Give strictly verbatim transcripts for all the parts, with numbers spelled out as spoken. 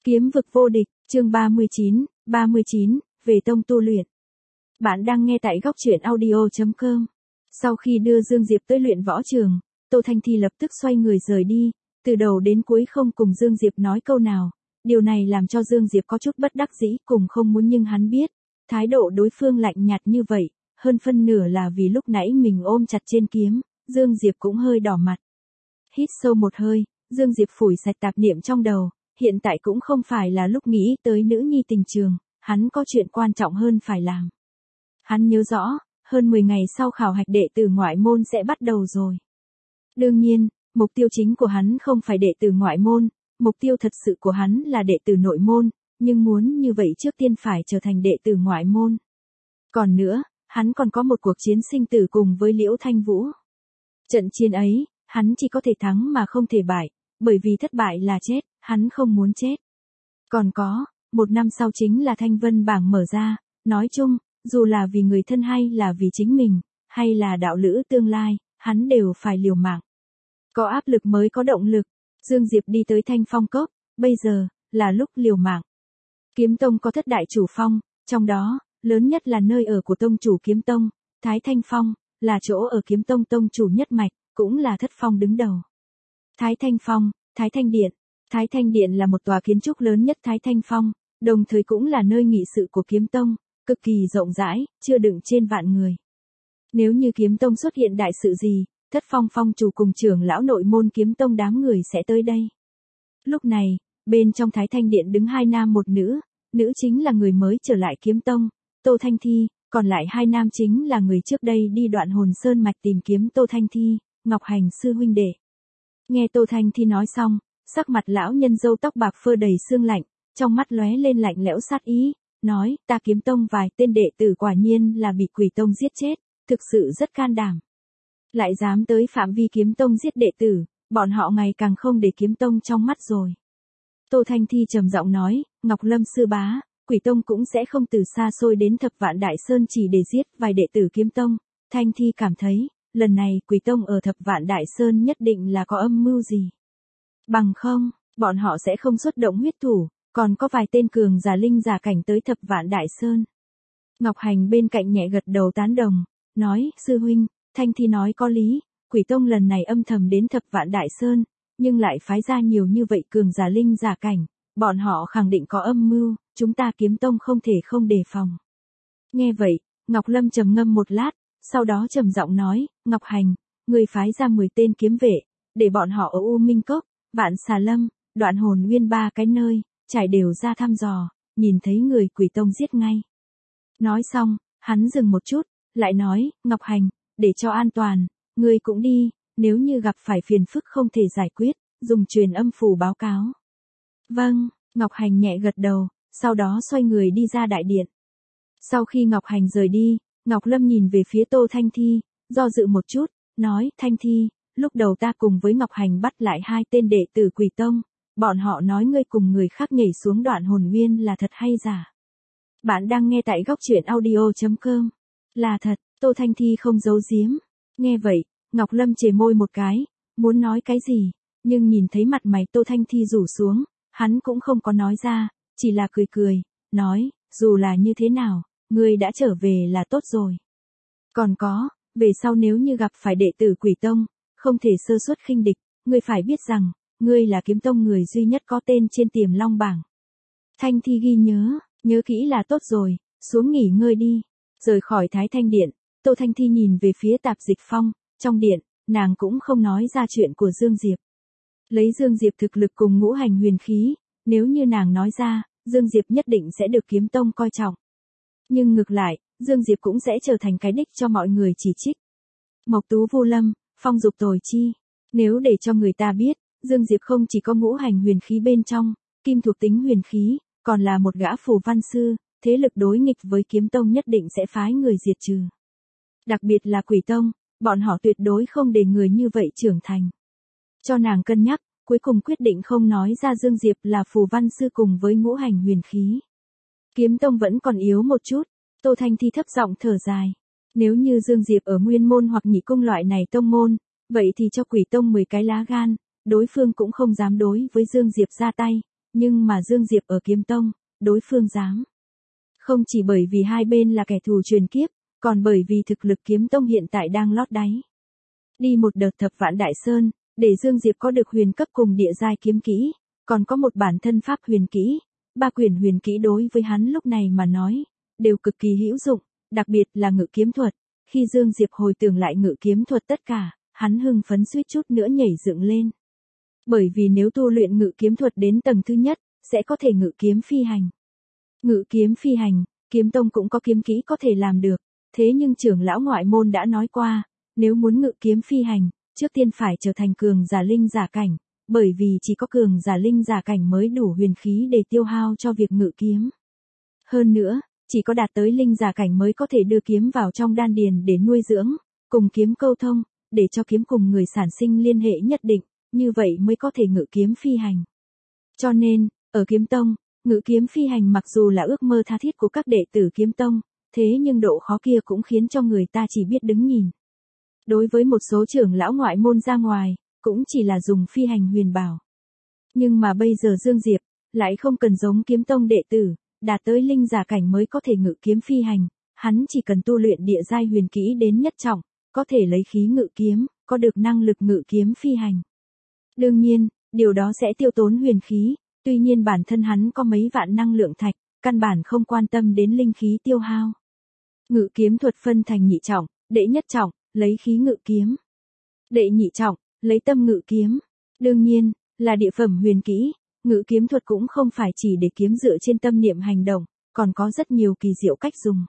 Kiếm vực vô địch, chương ba mươi chín, ba mươi chín, về tông tu luyện. Bạn đang nghe tại góc truyện audio chấm com. Sau khi đưa Dương Diệp tới luyện võ trường, Tô Thanh Thi lập tức xoay người rời đi, từ đầu đến cuối không cùng Dương Diệp nói câu nào. Điều này làm cho Dương Diệp có chút bất đắc dĩ cùng không muốn, nhưng hắn biết, thái độ đối phương lạnh nhạt như vậy, hơn phân nửa là vì lúc nãy mình ôm chặt trên kiếm, Dương Diệp cũng hơi đỏ mặt. Hít sâu một hơi, Dương Diệp phủi sạch tạp niệm trong đầu. Hiện tại cũng không phải là lúc nghĩ tới nữ nhi tình trường, hắn có chuyện quan trọng hơn phải làm. Hắn nhớ rõ, hơn mười ngày sau khảo hạch đệ tử ngoại môn sẽ bắt đầu rồi. Đương nhiên, mục tiêu chính của hắn không phải đệ tử ngoại môn, mục tiêu thật sự của hắn là đệ tử nội môn, nhưng muốn như vậy trước tiên phải trở thành đệ tử ngoại môn. Còn nữa, hắn còn có một cuộc chiến sinh tử cùng với Liễu Thanh Vũ. Trận chiến ấy, hắn chỉ có thể thắng mà không thể bại, bởi vì thất bại là chết, hắn không muốn chết. Còn có, một năm sau chính là thanh vân bảng mở ra, nói chung, dù là vì người thân hay là vì chính mình, hay là đạo lữ tương lai, hắn đều phải liều mạng. Có áp lực mới có động lực, Dương Diệp đi tới Thanh Phong Cốc, bây giờ, là lúc liều mạng. Kiếm Tông có thất đại chủ phong, trong đó, lớn nhất là nơi ở của tông chủ Kiếm Tông, Thái Thanh Phong, là chỗ ở Kiếm Tông tông chủ nhất mạch, cũng là thất phong đứng đầu. Thái Thanh Phong, Thái Thanh Điện. Thái Thanh Điện là một tòa kiến trúc lớn nhất Thái Thanh Phong, đồng thời cũng là nơi nghị sự của Kiếm Tông, cực kỳ rộng rãi, chưa đựng trên vạn người. Nếu như Kiếm Tông xuất hiện đại sự gì, thất phong phong chủ cùng trưởng lão nội môn Kiếm Tông đám người sẽ tới đây. Lúc này, bên trong Thái Thanh Điện đứng hai nam một nữ, nữ chính là người mới trở lại Kiếm Tông, Tô Thanh Thi, còn lại hai nam chính là người trước đây đi Đoạn Hồn Sơn mạch tìm kiếm Tô Thanh Thi, Ngọc Hành sư huynh đệ. Nghe Tô Thanh Thi nói xong, sắc mặt lão nhân râu tóc bạc phơ đầy sương lạnh, trong mắt lóe lên lạnh lẽo sát ý, nói, ta Kiếm Tông vài tên đệ tử quả nhiên là bị Quỷ Tông giết chết, thực sự rất can đảm. Lại dám tới phạm vi Kiếm Tông giết đệ tử, bọn họ ngày càng không để Kiếm Tông trong mắt rồi. Tô Thanh Thi trầm giọng nói, Ngọc Lâm sư bá, Quỷ Tông cũng sẽ không từ xa xôi đến Thập Vạn Đại Sơn chỉ để giết vài đệ tử Kiếm Tông. Thanh Thi cảm thấy, lần này Quỷ Tông ở Thập Vạn Đại Sơn nhất định là có âm mưu gì. Bằng không, bọn họ sẽ không xuất động huyết thủ, còn có vài tên cường giả linh giả cảnh tới Thập Vạn Đại Sơn. Ngọc Hành bên cạnh nhẹ gật đầu tán đồng, nói, sư huynh, Thanh Thi nói có lý, Quỷ Tông lần này âm thầm đến Thập Vạn Đại Sơn, nhưng lại phái ra nhiều như vậy cường giả linh giả cảnh, bọn họ khẳng định có âm mưu, chúng ta Kiếm Tông không thể không đề phòng. Nghe vậy, Ngọc Lâm trầm ngâm một lát, sau đó trầm giọng nói, Ngọc Hành, người phái ra mười tên kiếm vệ, để bọn họ ở U Minh Cốc, Vạn Xà Lâm, Đoạn Hồn Nguyên ba cái nơi, trải đều ra thăm dò, nhìn thấy người Quỷ Tông giết ngay. Nói xong, hắn dừng một chút, lại nói, Ngọc Hành, để cho an toàn, ngươi cũng đi, nếu như gặp phải phiền phức không thể giải quyết, dùng truyền âm phù báo cáo. Vâng, Ngọc Hành nhẹ gật đầu, sau đó xoay người đi ra đại điện. Sau khi Ngọc Hành rời đi, Ngọc Lâm nhìn về phía Tô Thanh Thi, do dự một chút, nói, Thanh Thi, lúc đầu ta cùng với Ngọc Hành bắt lại hai tên đệ tử Quỷ Tông, bọn họ nói ngươi cùng người khác nhảy xuống Đoạn Hồn Nguyên là thật hay giả. Bạn đang nghe tại góc truyện audio chấm com. Là thật, Tô Thanh Thi không giấu giếm. Nghe vậy, Ngọc Lâm chề môi một cái, muốn nói cái gì, nhưng nhìn thấy mặt mày Tô Thanh Thi rủ xuống, hắn cũng không có nói ra, chỉ là cười cười, nói, dù là như thế nào, ngươi đã trở về là tốt rồi. Còn có, về sau nếu như gặp phải đệ tử Quỷ Tông, không thể sơ suất khinh địch, ngươi phải biết rằng, ngươi là Kiếm Tông người duy nhất có tên trên Tiềm Long bảng. Thanh Thi ghi nhớ, nhớ kỹ là tốt rồi, xuống nghỉ ngơi đi. Rời khỏi Thái Thanh Điện, Tô Thanh Thi nhìn về phía Tạp Dịch Phong, trong điện, nàng cũng không nói ra chuyện của Dương Diệp. Lấy Dương Diệp thực lực cùng ngũ hành huyền khí, nếu như nàng nói ra, Dương Diệp nhất định sẽ được Kiếm Tông coi trọng. Nhưng ngược lại, Dương Diệp cũng sẽ trở thành cái đích cho mọi người chỉ trích. Mộc Tú Vu Lâm, phong dục tồi chi. Nếu để cho người ta biết, Dương Diệp không chỉ có ngũ hành huyền khí bên trong, kim thuộc tính huyền khí, còn là một gã phù văn sư, thế lực đối nghịch với Kiếm Tông nhất định sẽ phái người diệt trừ. Đặc biệt là Quỷ Tông, bọn họ tuyệt đối không để người như vậy trưởng thành. Cho nàng cân nhắc, cuối cùng quyết định không nói ra Dương Diệp là phù văn sư cùng với ngũ hành huyền khí. Kiếm Tông vẫn còn yếu một chút, Tô Thanh Thi thấp giọng thở dài. Nếu như Dương Diệp ở nguyên môn hoặc nhị cung loại này tông môn, vậy thì cho Quỷ Tông mười cái lá gan, đối phương cũng không dám đối với Dương Diệp ra tay, nhưng mà Dương Diệp ở kiếm tông, đối phương dám. Không chỉ bởi vì hai bên là kẻ thù truyền kiếp, còn bởi vì thực lực kiếm tông hiện tại đang lót đáy. Đi một đợt thập vạn đại sơn, để Dương Diệp có được huyền cấp cùng địa giai kiếm kỹ, còn có một bản thân pháp huyền kỹ, ba quyển huyền kỹ đối với hắn lúc này mà nói, đều cực kỳ hữu dụng, đặc biệt là ngự kiếm thuật. Khi Dương Diệp hồi tưởng lại ngự kiếm thuật tất cả, hắn hưng phấn suýt chút nữa nhảy dựng lên. Bởi vì nếu tu luyện ngự kiếm thuật đến tầng thứ nhất, sẽ có thể ngự kiếm phi hành. Ngự kiếm phi hành, kiếm tông cũng có kiếm kỹ có thể làm được, thế nhưng trưởng lão ngoại môn đã nói qua, nếu muốn ngự kiếm phi hành, trước tiên phải trở thành cường giả linh giả cảnh, bởi vì chỉ có cường giả linh giả cảnh mới đủ huyền khí để tiêu hao cho việc ngự kiếm. Hơn nữa, chỉ có đạt tới linh giả cảnh mới có thể đưa kiếm vào trong đan điền để nuôi dưỡng, cùng kiếm câu thông, để cho kiếm cùng người sản sinh liên hệ nhất định, như vậy mới có thể ngự kiếm phi hành. Cho nên, ở kiếm tông, ngự kiếm phi hành mặc dù là ước mơ tha thiết của các đệ tử kiếm tông, thế nhưng độ khó kia cũng khiến cho người ta chỉ biết đứng nhìn. Đối với một số trưởng lão ngoại môn ra ngoài, cũng chỉ là dùng phi hành huyền bảo. Nhưng mà bây giờ Dương Diệp, lại không cần giống kiếm tông đệ tử, đạt tới linh giả cảnh mới có thể ngự kiếm phi hành, hắn chỉ cần tu luyện địa giai huyền kỹ đến nhất trọng, có thể lấy khí ngự kiếm, có được năng lực ngự kiếm phi hành. Đương nhiên, điều đó sẽ tiêu tốn huyền khí, tuy nhiên bản thân hắn có mấy vạn năng lượng thạch, căn bản không quan tâm đến linh khí tiêu hao. Ngự kiếm thuật phân thành nhị trọng, đệ nhất trọng, lấy khí ngự kiếm. Đệ nhị trọng, lấy tâm ngự kiếm. Đương nhiên, là địa phẩm huyền kỹ, ngự kiếm thuật cũng không phải chỉ để kiếm dựa trên tâm niệm hành động, còn có rất nhiều kỳ diệu cách dùng.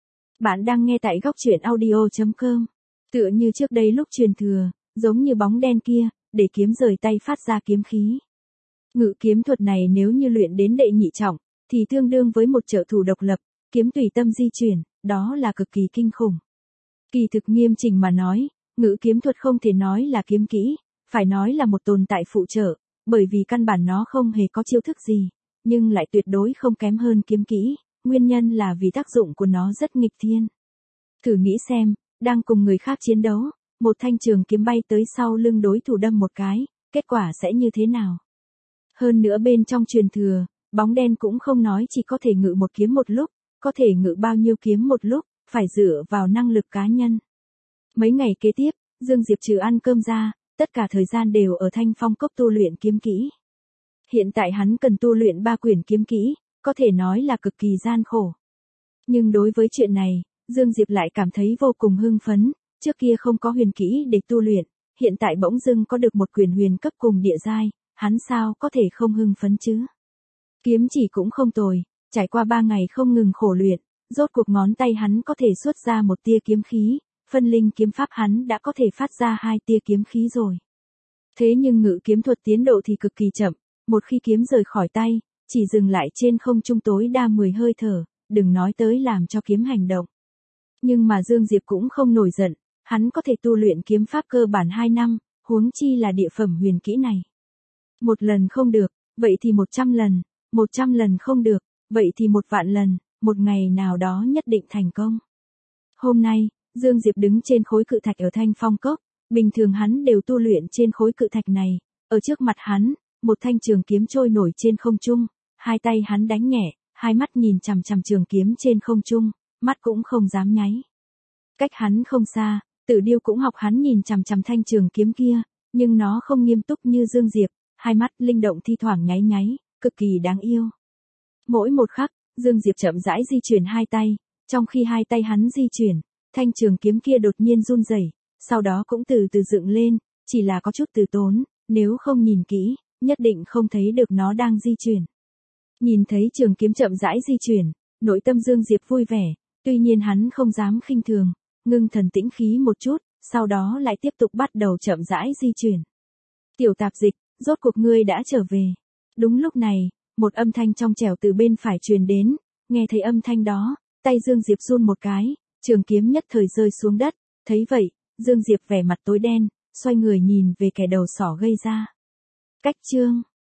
Bạn đang nghe tại góc truyện audio chấm com. Tựa như trước đây lúc truyền thừa, giống như bóng đen kia, để kiếm rời tay phát ra kiếm khí. Ngự kiếm thuật này nếu như luyện đến đệ nhị trọng, thì tương đương với một trợ thủ độc lập, kiếm tùy tâm di chuyển, đó là cực kỳ kinh khủng. Kỳ thực nghiêm chỉnh mà nói, ngự kiếm thuật không thể nói là kiếm kỹ, phải nói là một tồn tại phụ trợ, bởi vì căn bản nó không hề có chiêu thức gì, nhưng lại tuyệt đối không kém hơn kiếm kỹ, nguyên nhân là vì tác dụng của nó rất nghịch thiên. Thử nghĩ xem, đang cùng người khác chiến đấu, một thanh trường kiếm bay tới sau lưng đối thủ đâm một cái, kết quả sẽ như thế nào? Hơn nữa bên trong truyền thừa, bóng đen cũng không nói chỉ có thể ngự một kiếm một lúc, có thể ngự bao nhiêu kiếm một lúc, phải dựa vào năng lực cá nhân. Mấy ngày kế tiếp, Dương Diệp trừ ăn cơm ra, tất cả thời gian đều ở Thanh Phong Cốc tu luyện kiếm kỹ. Hiện tại hắn cần tu luyện ba quyển kiếm kỹ, có thể nói là cực kỳ gian khổ. Nhưng đối với chuyện này, Dương Diệp lại cảm thấy vô cùng hưng phấn, trước kia không có huyền kỹ để tu luyện, hiện tại bỗng dưng có được một quyển huyền cấp cùng địa giai, hắn sao có thể không hưng phấn chứ? Kiếm chỉ cũng không tồi, trải qua ba ngày không ngừng khổ luyện, rốt cuộc ngón tay hắn có thể xuất ra một tia kiếm khí, phân linh kiếm pháp hắn đã có thể phát ra hai tia kiếm khí rồi. Thế nhưng ngự kiếm thuật tiến độ thì cực kỳ chậm, một khi kiếm rời khỏi tay, chỉ dừng lại trên không trung tối đa mười hơi thở, đừng nói tới làm cho kiếm hành động. Nhưng mà Dương Diệp cũng không nổi giận, hắn có thể tu luyện kiếm pháp cơ bản hai năm, huống chi là địa phẩm huyền kỹ này. Một lần không được, vậy thì một trăm lần, một trăm lần không được, vậy thì một vạn lần, một ngày nào đó nhất định thành công. Hôm nay, Dương Diệp đứng trên khối cự thạch ở Thanh Phong Cốc, bình thường hắn đều tu luyện trên khối cự thạch này, ở trước mặt hắn, một thanh trường kiếm trôi nổi trên không trung, hai tay hắn đánh nhẹ, hai mắt nhìn chằm chằm trường kiếm trên không trung, mắt cũng không dám nháy. Cách hắn không xa, Tử Điêu cũng học hắn nhìn chằm chằm thanh trường kiếm kia, nhưng nó không nghiêm túc như Dương Diệp, hai mắt linh động thi thoảng nháy nháy, cực kỳ đáng yêu. Mỗi một khắc, Dương Diệp chậm rãi di chuyển hai tay, trong khi hai tay hắn di chuyển, thanh trường kiếm kia đột nhiên run rẩy, sau đó cũng từ từ dựng lên, chỉ là có chút từ tốn, nếu không nhìn kỹ, nhất định không thấy được nó đang di chuyển. Nhìn thấy trường kiếm chậm rãi di chuyển, nội tâm Dương Diệp vui vẻ, tuy nhiên hắn không dám khinh thường, ngưng thần tĩnh khí một chút, sau đó lại tiếp tục bắt đầu chậm rãi di chuyển. Tiểu Tạp Dịch, rốt cuộc ngươi đã trở về. Đúng lúc này, một âm thanh trong trẻo từ bên phải truyền đến, nghe thấy âm thanh đó, tay Dương Diệp run một cái, trường kiếm nhất thời rơi xuống đất, thấy vậy, Dương Diệp vẻ mặt tối đen, xoay người nhìn về kẻ đầu sỏ gây ra. Cách chương